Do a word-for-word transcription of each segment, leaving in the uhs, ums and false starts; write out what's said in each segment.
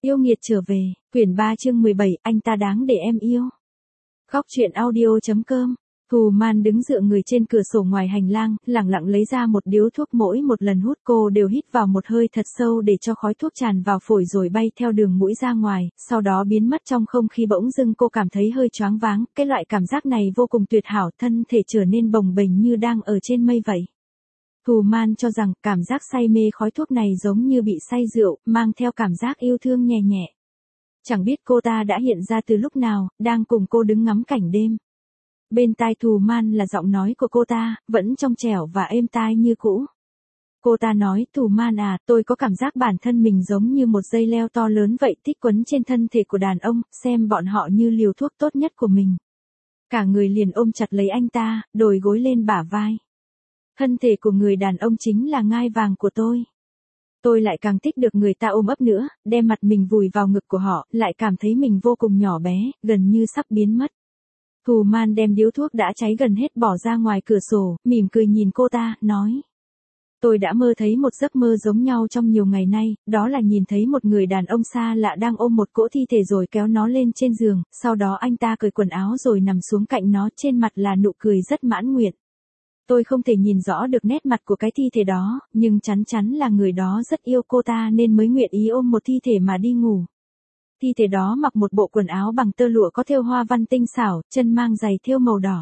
Yêu nghiệt trở về, quyển ba chương mười bảy, anh ta đáng để em yêu. Góc truyện audio chấm com. Thù Man đứng dựa người trên cửa sổ ngoài hành lang, lẳng lặng lấy ra một điếu thuốc, mỗi một lần hút cô đều hít vào một hơi thật sâu để cho khói thuốc tràn vào phổi rồi bay theo đường mũi ra ngoài, sau đó biến mất trong không khí. Bỗng dưng cô cảm thấy hơi choáng váng, cái loại cảm giác này vô cùng tuyệt hảo, thân thể trở nên bồng bềnh như đang ở trên mây vậy. Thù Man cho rằng cảm giác say mê khói thuốc này giống như bị say rượu, mang theo cảm giác yêu thương nhẹ nhẹ. Chẳng biết cô ta đã hiện ra từ lúc nào, đang cùng cô đứng ngắm cảnh đêm. Bên tai Thù Man là giọng nói của cô ta, vẫn trong trẻo và êm tai như cũ. Cô ta nói, Thù Man à, tôi có cảm giác bản thân mình giống như một dây leo to lớn vậy, thích quấn trên thân thể của đàn ông, xem bọn họ như liều thuốc tốt nhất của mình. Cả người liền ôm chặt lấy anh ta, đồi gối lên bả vai. Thân thể của người đàn ông chính là ngai vàng của tôi. Tôi lại càng thích được người ta ôm ấp nữa, đem mặt mình vùi vào ngực của họ, lại cảm thấy mình vô cùng nhỏ bé, gần như sắp biến mất. Thù Man đem điếu thuốc đã cháy gần hết bỏ ra ngoài cửa sổ, mỉm cười nhìn cô ta, nói. Tôi đã mơ thấy một giấc mơ giống nhau trong nhiều ngày nay, đó là nhìn thấy một người đàn ông xa lạ đang ôm một cỗ thi thể rồi kéo nó lên trên giường, sau đó anh ta cởi quần áo rồi nằm xuống cạnh nó, trên mặt là nụ cười rất mãn nguyện. Tôi không thể nhìn rõ được nét mặt của cái thi thể đó, nhưng chắn chắn là người đó rất yêu cô ta nên mới nguyện ý ôm một thi thể mà đi ngủ. Thi thể đó mặc một bộ quần áo bằng tơ lụa có thêu hoa văn tinh xảo, chân mang giày thêu màu đỏ.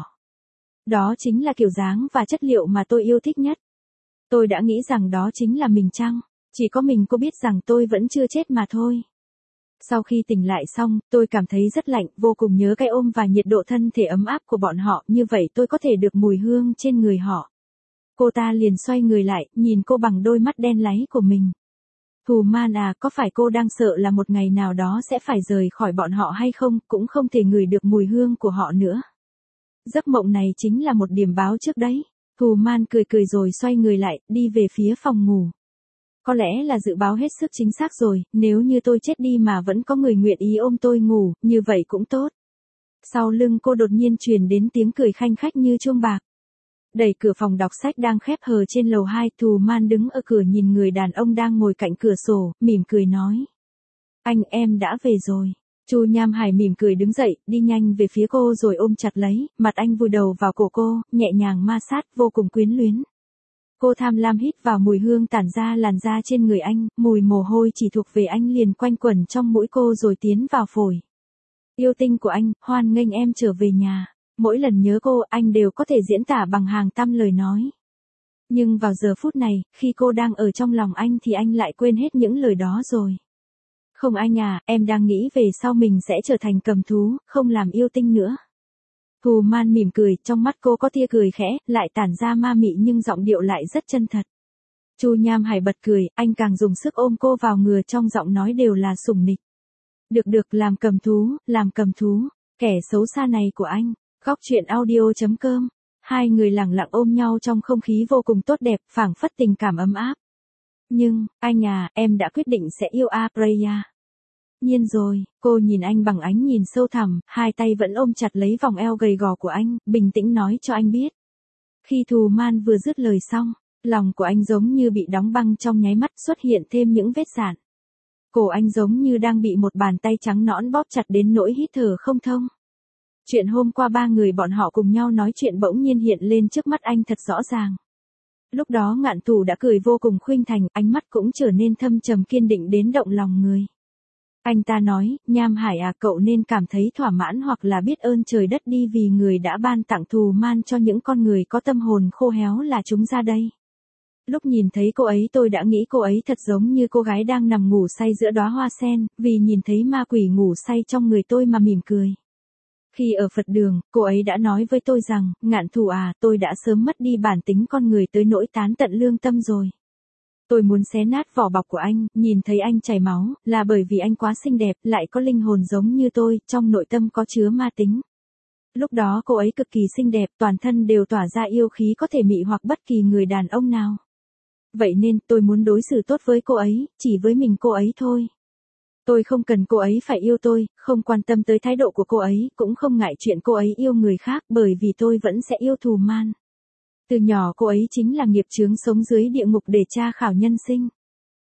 Đó chính là kiểu dáng và chất liệu mà tôi yêu thích nhất. Tôi đã nghĩ rằng đó chính là mình chăng, chỉ có mình cô biết rằng tôi vẫn chưa chết mà thôi. Sau khi tỉnh lại xong, tôi cảm thấy rất lạnh, vô cùng nhớ cái ôm và nhiệt độ thân thể ấm áp của bọn họ, như vậy tôi có thể được mùi hương trên người họ. Cô ta liền xoay người lại, nhìn cô bằng đôi mắt đen láy của mình. Thù Man à, có phải cô đang sợ là một ngày nào đó sẽ phải rời khỏi bọn họ hay không, cũng không thể ngửi được mùi hương của họ nữa. Giấc mộng này chính là một điểm báo trước đấy. Thù Man cười cười rồi xoay người lại, đi về phía phòng ngủ. Có lẽ là dự báo hết sức chính xác rồi, nếu như tôi chết đi mà vẫn có người nguyện ý ôm tôi ngủ, như vậy cũng tốt. Sau lưng cô đột nhiên truyền đến tiếng cười khanh khách như chuông bạc. Đẩy cửa phòng đọc sách đang khép hờ trên lầu hai, Thù Man đứng ở cửa nhìn người đàn ông đang ngồi cạnh cửa sổ, mỉm cười nói. Anh, em đã về rồi. Chu Nham Hải mỉm cười đứng dậy, đi nhanh về phía cô rồi ôm chặt lấy, mặt anh vùi đầu vào cổ cô, nhẹ nhàng ma sát, vô cùng quyến luyến. Cô tham lam hít vào mùi hương tản ra làn da trên người anh, mùi mồ hôi chỉ thuộc về anh liền quanh quẩn trong mũi cô rồi tiến vào phổi. Yêu tinh của anh, hoan nghênh em trở về nhà. Mỗi lần nhớ cô, anh đều có thể diễn tả bằng hàng trăm lời nói. Nhưng vào giờ phút này, khi cô đang ở trong lòng anh thì anh lại quên hết những lời đó rồi. Không anh à, em đang nghĩ về sau mình sẽ trở thành cầm thú, không làm yêu tinh nữa. Thù Man mỉm cười, trong mắt cô có tia cười khẽ, lại tản ra ma mị nhưng giọng điệu lại rất chân thật. Chu Nham Hải bật cười, anh càng dùng sức ôm cô vào ngừa, trong giọng nói đều là sủng nịch. Được được, làm cầm thú, làm cầm thú, kẻ xấu xa này của anh. Góc truyện audio chấm com. Hai người lẳng lặng ôm nhau trong không khí vô cùng tốt đẹp, phảng phất tình cảm ấm áp. Nhưng, anh à, em đã quyết định sẽ yêu Apreya. Nhiên rồi, cô nhìn anh bằng ánh nhìn sâu thẳm, hai tay vẫn ôm chặt lấy vòng eo gầy gò của anh, bình tĩnh nói cho anh biết. Khi Thù Man vừa dứt lời xong, lòng của anh giống như bị đóng băng, trong nháy mắt xuất hiện thêm những vết rạn. Cổ anh giống như đang bị một bàn tay trắng nõn bóp chặt đến nỗi hít thở không thông. Chuyện hôm qua ba người bọn họ cùng nhau nói chuyện bỗng nhiên hiện lên trước mắt anh thật rõ ràng. Lúc đó Ngạn Thù đã cười vô cùng khuynh thành, ánh mắt cũng trở nên thâm trầm kiên định đến động lòng người. Anh ta nói, Nham Hải à, cậu nên cảm thấy thỏa mãn hoặc là biết ơn trời đất đi vì người đã ban tặng Thù Man cho những con người có tâm hồn khô héo là chúng ra đây. Lúc nhìn thấy cô ấy tôi đã nghĩ cô ấy thật giống như cô gái đang nằm ngủ say giữa đóa hoa sen, vì nhìn thấy ma quỷ ngủ say trong người tôi mà mỉm cười. Khi ở Phật đường, cô ấy đã nói với tôi rằng, Ngạn Thù à, tôi đã sớm mất đi bản tính con người tới nỗi tán tận lương tâm rồi. Tôi muốn xé nát vỏ bọc của anh, nhìn thấy anh chảy máu, là bởi vì anh quá xinh đẹp, lại có linh hồn giống như tôi, trong nội tâm có chứa ma tính. Lúc đó cô ấy cực kỳ xinh đẹp, toàn thân đều tỏa ra yêu khí có thể mị hoặc bất kỳ người đàn ông nào. Vậy nên, tôi muốn đối xử tốt với cô ấy, chỉ với mình cô ấy thôi. Tôi không cần cô ấy phải yêu tôi, không quan tâm tới thái độ của cô ấy, cũng không ngại chuyện cô ấy yêu người khác, bởi vì tôi vẫn sẽ yêu Thù Man. Từ nhỏ cô ấy chính là nghiệp chướng sống dưới địa ngục để tra khảo nhân sinh.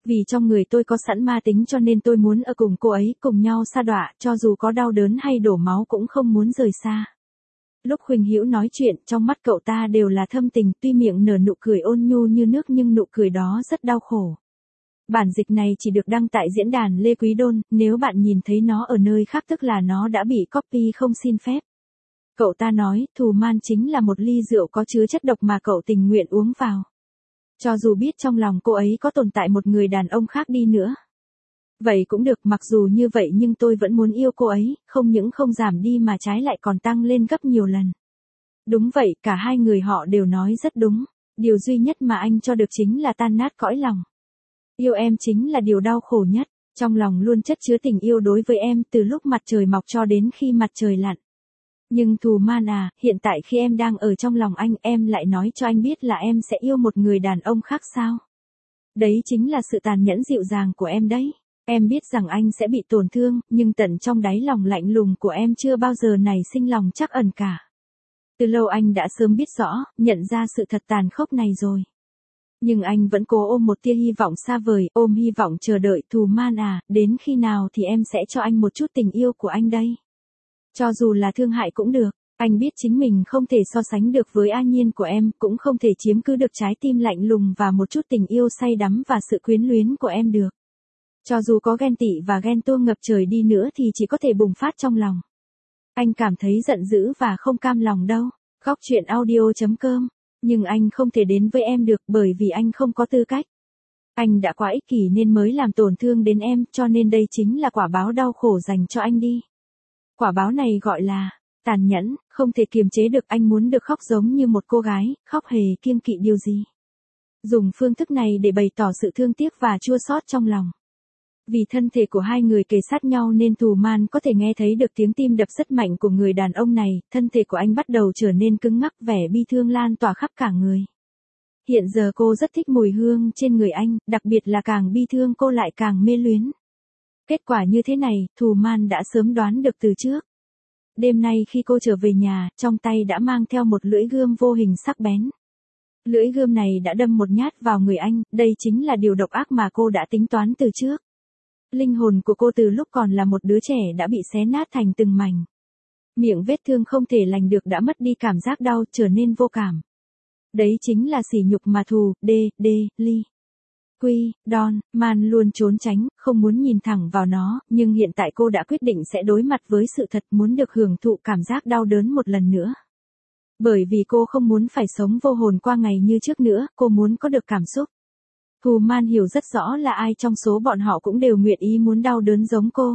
Vì trong người tôi có sẵn ma tính cho nên tôi muốn ở cùng cô ấy, cùng nhau sa đọa, cho dù có đau đớn hay đổ máu cũng không muốn rời xa. Lúc Huỳnh Hữu nói chuyện, trong mắt cậu ta đều là thâm tình, tuy miệng nở nụ cười ôn nhu như nước nhưng nụ cười đó rất đau khổ. Bản dịch này chỉ được đăng tại diễn đàn Lê Quý Đôn, nếu bạn nhìn thấy nó ở nơi khác tức là nó đã bị copy không xin phép. Cậu ta nói, thù man chính là một ly rượu có chứa chất độc mà cậu tình nguyện uống vào. Cho dù biết trong lòng cô ấy có tồn tại một người đàn ông khác đi nữa. Vậy cũng được, mặc dù như vậy nhưng tôi vẫn muốn yêu cô ấy, không những không giảm đi mà trái lại còn tăng lên gấp nhiều lần. Đúng vậy, cả hai người họ đều nói rất đúng. Điều duy nhất mà anh cho được chính là tan nát cõi lòng. Yêu em chính là điều đau khổ nhất, trong lòng luôn chất chứa tình yêu đối với em từ lúc mặt trời mọc cho đến khi mặt trời lặn. Nhưng Thù Man à, hiện tại khi em đang ở trong lòng anh, em lại nói cho anh biết là em sẽ yêu một người đàn ông khác sao? Đấy chính là sự tàn nhẫn dịu dàng của em đấy. Em biết rằng anh sẽ bị tổn thương, nhưng tận trong đáy lòng lạnh lùng của em chưa bao giờ nảy sinh lòng trắc ẩn cả. Từ lâu anh đã sớm biết rõ, nhận ra sự thật tàn khốc này rồi. Nhưng anh vẫn cố ôm một tia hy vọng xa vời, ôm hy vọng chờ đợi. Thù Man à, đến khi nào thì em sẽ cho anh một chút tình yêu của anh đây? Cho dù là thương hại cũng được, anh biết chính mình không thể so sánh được với A Nhiên của em, cũng không thể chiếm cứ được trái tim lạnh lùng và một chút tình yêu say đắm và sự quyến luyến của em được. Cho dù có ghen tị và ghen tuông ngập trời đi nữa thì chỉ có thể bùng phát trong lòng. Anh cảm thấy giận dữ và không cam lòng đâu. Góc truyện audio chấm com. Nhưng anh không thể đến với em được bởi vì anh không có tư cách. Anh đã quá ích kỷ nên mới làm tổn thương đến em, cho nên đây chính là quả báo đau khổ dành cho anh đi. Quả báo này gọi là tàn nhẫn, không thể kiềm chế được. Anh muốn được khóc giống như một cô gái, khóc hề kiêng kỵ điều gì. Dùng phương thức này để bày tỏ sự thương tiếc và chua xót trong lòng. Vì thân thể của hai người kề sát nhau nên Thù Man có thể nghe thấy được tiếng tim đập rất mạnh của người đàn ông này, thân thể của anh bắt đầu trở nên cứng ngắc, vẻ bi thương lan tỏa khắp cả người. Hiện giờ cô rất thích mùi hương trên người anh, đặc biệt là càng bi thương cô lại càng mê luyến. Kết quả như thế này, Thù Man đã sớm đoán được từ trước. Đêm nay khi cô trở về nhà, trong tay đã mang theo một lưỡi gươm vô hình sắc bén. Lưỡi gươm này đã đâm một nhát vào người anh, đây chính là điều độc ác mà cô đã tính toán từ trước. Linh hồn của cô từ lúc còn là một đứa trẻ đã bị xé nát thành từng mảnh. Miệng vết thương không thể lành được đã mất đi cảm giác đau, trở nên vô cảm. Đấy chính là sỉ nhục mà Thù, Đê, Đê, Ly, Quy, Đon, Man luôn trốn tránh, không muốn nhìn thẳng vào nó, nhưng hiện tại cô đã quyết định sẽ đối mặt với sự thật, muốn được hưởng thụ cảm giác đau đớn một lần nữa. Bởi vì cô không muốn phải sống vô hồn qua ngày như trước nữa, cô muốn có được cảm xúc. Thù Man hiểu rất rõ là ai trong số bọn họ cũng đều nguyện ý muốn đau đớn giống cô.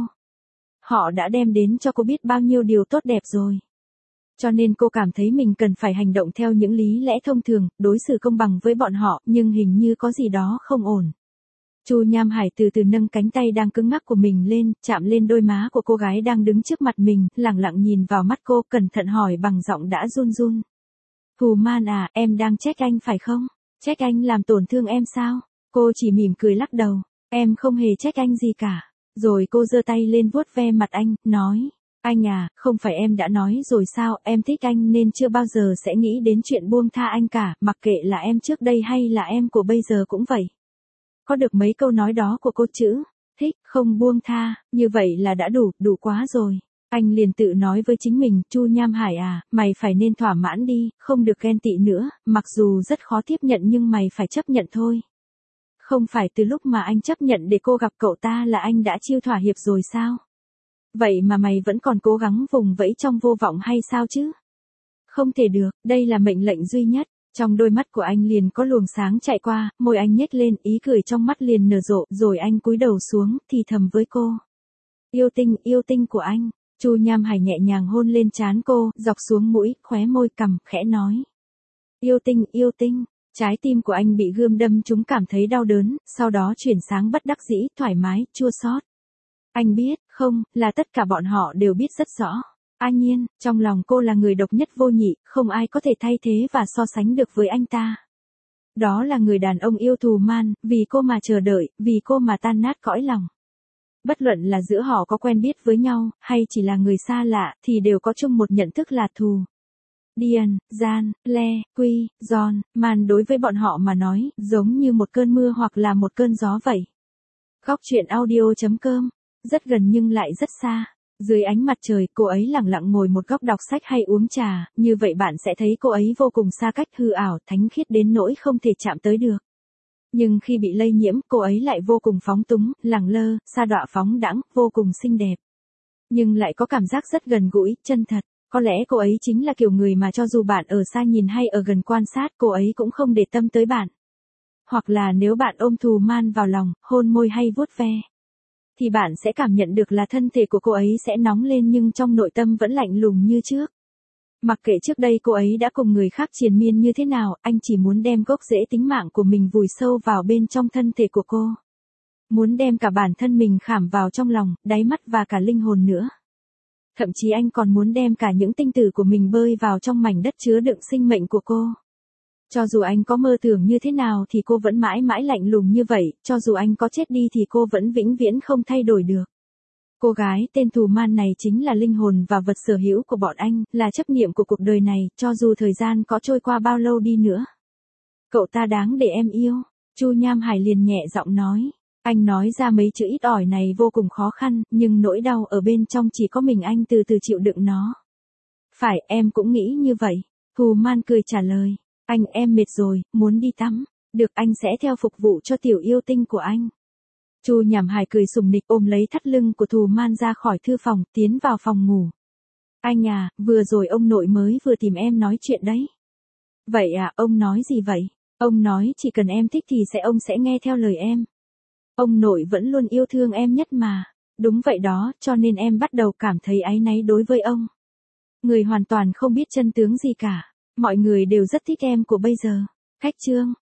Họ đã đem đến cho cô biết bao nhiêu điều tốt đẹp rồi. Cho nên cô cảm thấy mình cần phải hành động theo những lý lẽ thông thường, đối xử công bằng với bọn họ, nhưng hình như có gì đó không ổn. Chu Nham Hải từ từ nâng cánh tay đang cứng ngắc của mình lên, chạm lên đôi má của cô gái đang đứng trước mặt mình, lặng lặng nhìn vào mắt cô, cẩn thận hỏi bằng giọng đã run run. Thù Man à, em đang trách anh phải không? Trách anh làm tổn thương em sao? Cô chỉ mỉm cười lắc đầu, em không hề trách anh gì cả. Rồi cô giơ tay lên vuốt ve mặt anh, nói, anh à, không phải em đã nói rồi sao, em thích anh nên chưa bao giờ sẽ nghĩ đến chuyện buông tha anh cả, mặc kệ là em trước đây hay là em của bây giờ cũng vậy. Có được mấy câu nói đó của cô chữ, thích, không buông tha, như vậy là đã đủ, đủ quá rồi. Anh liền tự nói với chính mình, Chu Nham Hải à, mày phải nên thỏa mãn đi, không được ghen tị nữa, mặc dù rất khó tiếp nhận nhưng mày phải chấp nhận thôi. Không phải từ lúc mà anh chấp nhận để cô gặp cậu ta là anh đã chiêu thỏa hiệp rồi sao? Vậy mà mày vẫn còn cố gắng vùng vẫy trong vô vọng hay sao chứ? Không thể được, đây là mệnh lệnh duy nhất. Trong đôi mắt của anh liền có luồng sáng chạy qua, môi anh nhếch lên, ý cười trong mắt liền nở rộ, rồi anh cúi đầu xuống, thì thầm với cô. Yêu tinh, yêu tinh của anh. Chu Nham Hải nhẹ nhàng hôn lên trán cô, dọc xuống mũi, khóe môi cằm, khẽ nói. Yêu tinh, yêu tinh. Trái tim của anh bị gươm đâm trúng cảm thấy đau đớn, sau đó chuyển sáng bất đắc dĩ, thoải mái, chua xót. Anh biết, không, là tất cả bọn họ đều biết rất rõ. A Nhiên, trong lòng cô là người độc nhất vô nhị, không ai có thể thay thế và so sánh được với anh ta. Đó là người đàn ông yêu Thù Man, vì cô mà chờ đợi, vì cô mà tan nát cõi lòng. Bất luận là giữa họ có quen biết với nhau, hay chỉ là người xa lạ, thì đều có chung một nhận thức là thù. Dian, Gian, Le, Quy, John, Man đối với bọn họ mà nói, giống như một cơn mưa hoặc là một cơn gió vậy. Góc chuyện audio.com. Rất gần nhưng lại rất xa. Dưới ánh mặt trời, cô ấy lặng lặng ngồi một góc đọc sách hay uống trà, như vậy bạn sẽ thấy cô ấy vô cùng xa cách, hư ảo, thánh khiết đến nỗi không thể chạm tới được. Nhưng khi bị lây nhiễm, cô ấy lại vô cùng phóng túng, lẳng lơ, sa đọa phóng đãng, vô cùng xinh đẹp. Nhưng lại có cảm giác rất gần gũi, chân thật. Có lẽ cô ấy chính là kiểu người mà cho dù bạn ở xa nhìn hay ở gần quan sát, cô ấy cũng không để tâm tới bạn. Hoặc là nếu bạn ôm Thù Man vào lòng, hôn môi hay vuốt ve, thì bạn sẽ cảm nhận được là thân thể của cô ấy sẽ nóng lên nhưng trong nội tâm vẫn lạnh lùng như trước. Mặc kệ trước đây cô ấy đã cùng người khác triền miên như thế nào, anh chỉ muốn đem gốc rễ tính mạng của mình vùi sâu vào bên trong thân thể của cô. Muốn đem cả bản thân mình khảm vào trong lòng, đáy mắt và cả linh hồn nữa. Thậm chí anh còn muốn đem cả những tinh tử của mình bơi vào trong mảnh đất chứa đựng sinh mệnh của cô. Cho dù anh có mơ tưởng như thế nào thì cô vẫn mãi mãi lạnh lùng như vậy, cho dù anh có chết đi thì cô vẫn vĩnh viễn không thay đổi được. Cô gái tên Thù Man này chính là linh hồn và vật sở hữu của bọn anh, là chấp niệm của cuộc đời này, cho dù thời gian có trôi qua bao lâu đi nữa. Cậu ta đáng để em yêu, Chu Nham Hải liền nhẹ giọng nói. Anh nói ra mấy chữ ít ỏi này vô cùng khó khăn, nhưng nỗi đau ở bên trong chỉ có mình anh từ từ chịu đựng nó. Phải, em cũng nghĩ như vậy. Thù Man cười trả lời. Anh em mệt rồi, muốn đi tắm. Được, anh sẽ theo phục vụ cho tiểu yêu tinh của anh. Chu Nham Hải cười sùng nịch ôm lấy thắt lưng của Thù Man ra khỏi thư phòng, tiến vào phòng ngủ. Anh à, vừa rồi ông nội mới vừa tìm em nói chuyện đấy. Vậy à, ông nói gì vậy? Ông nói chỉ cần em thích thì sẽ ông sẽ nghe theo lời em. Ông nội vẫn luôn yêu thương em nhất mà. Đúng vậy đó, cho nên em bắt đầu cảm thấy áy náy đối với ông. Người hoàn toàn không biết chân tướng gì cả. Mọi người đều rất thích em của bây giờ. Khách chương.